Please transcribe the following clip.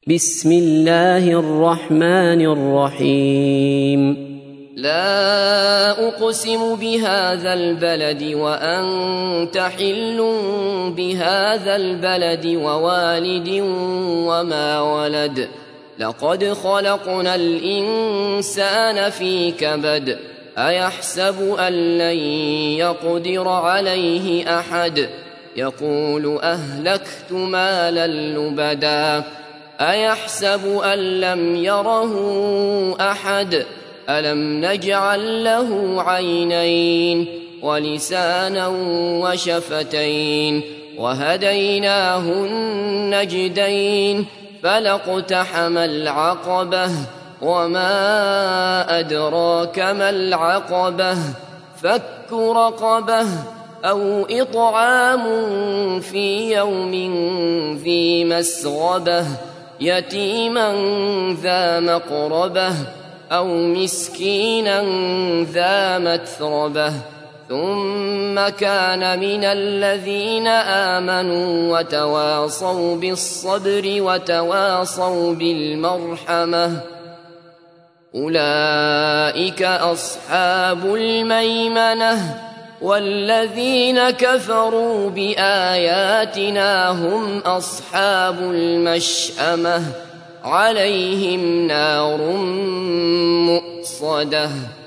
بسم الله الرحمن الرحيم. لا أقسم بهذا البلد وأنت حل بهذا البلد ووالد وما ولد لقد خلقنا الإنسان في كبد أيحسب أن لن يقدر عليه أحد يقول أهلكت مالا لبدا أيحسب أن لم يره أحد ألم نجعل له عينين ولسانا وشفتين وهديناه النجدين فلاقتحم العقبة وما أدراك ما العقبة فك رقبة أو إطعام في يوم ذي مسغبة يتيما ذا مقربة أو مسكينا ذا متربة ثم كان من الذين آمنوا وتواصوا بالصبر وتواصوا بالمرحمة أولئك أصحاب الميمنة والذين كفروا بآياتنا هم أصحاب المشأمة عليهم نار مؤصدة.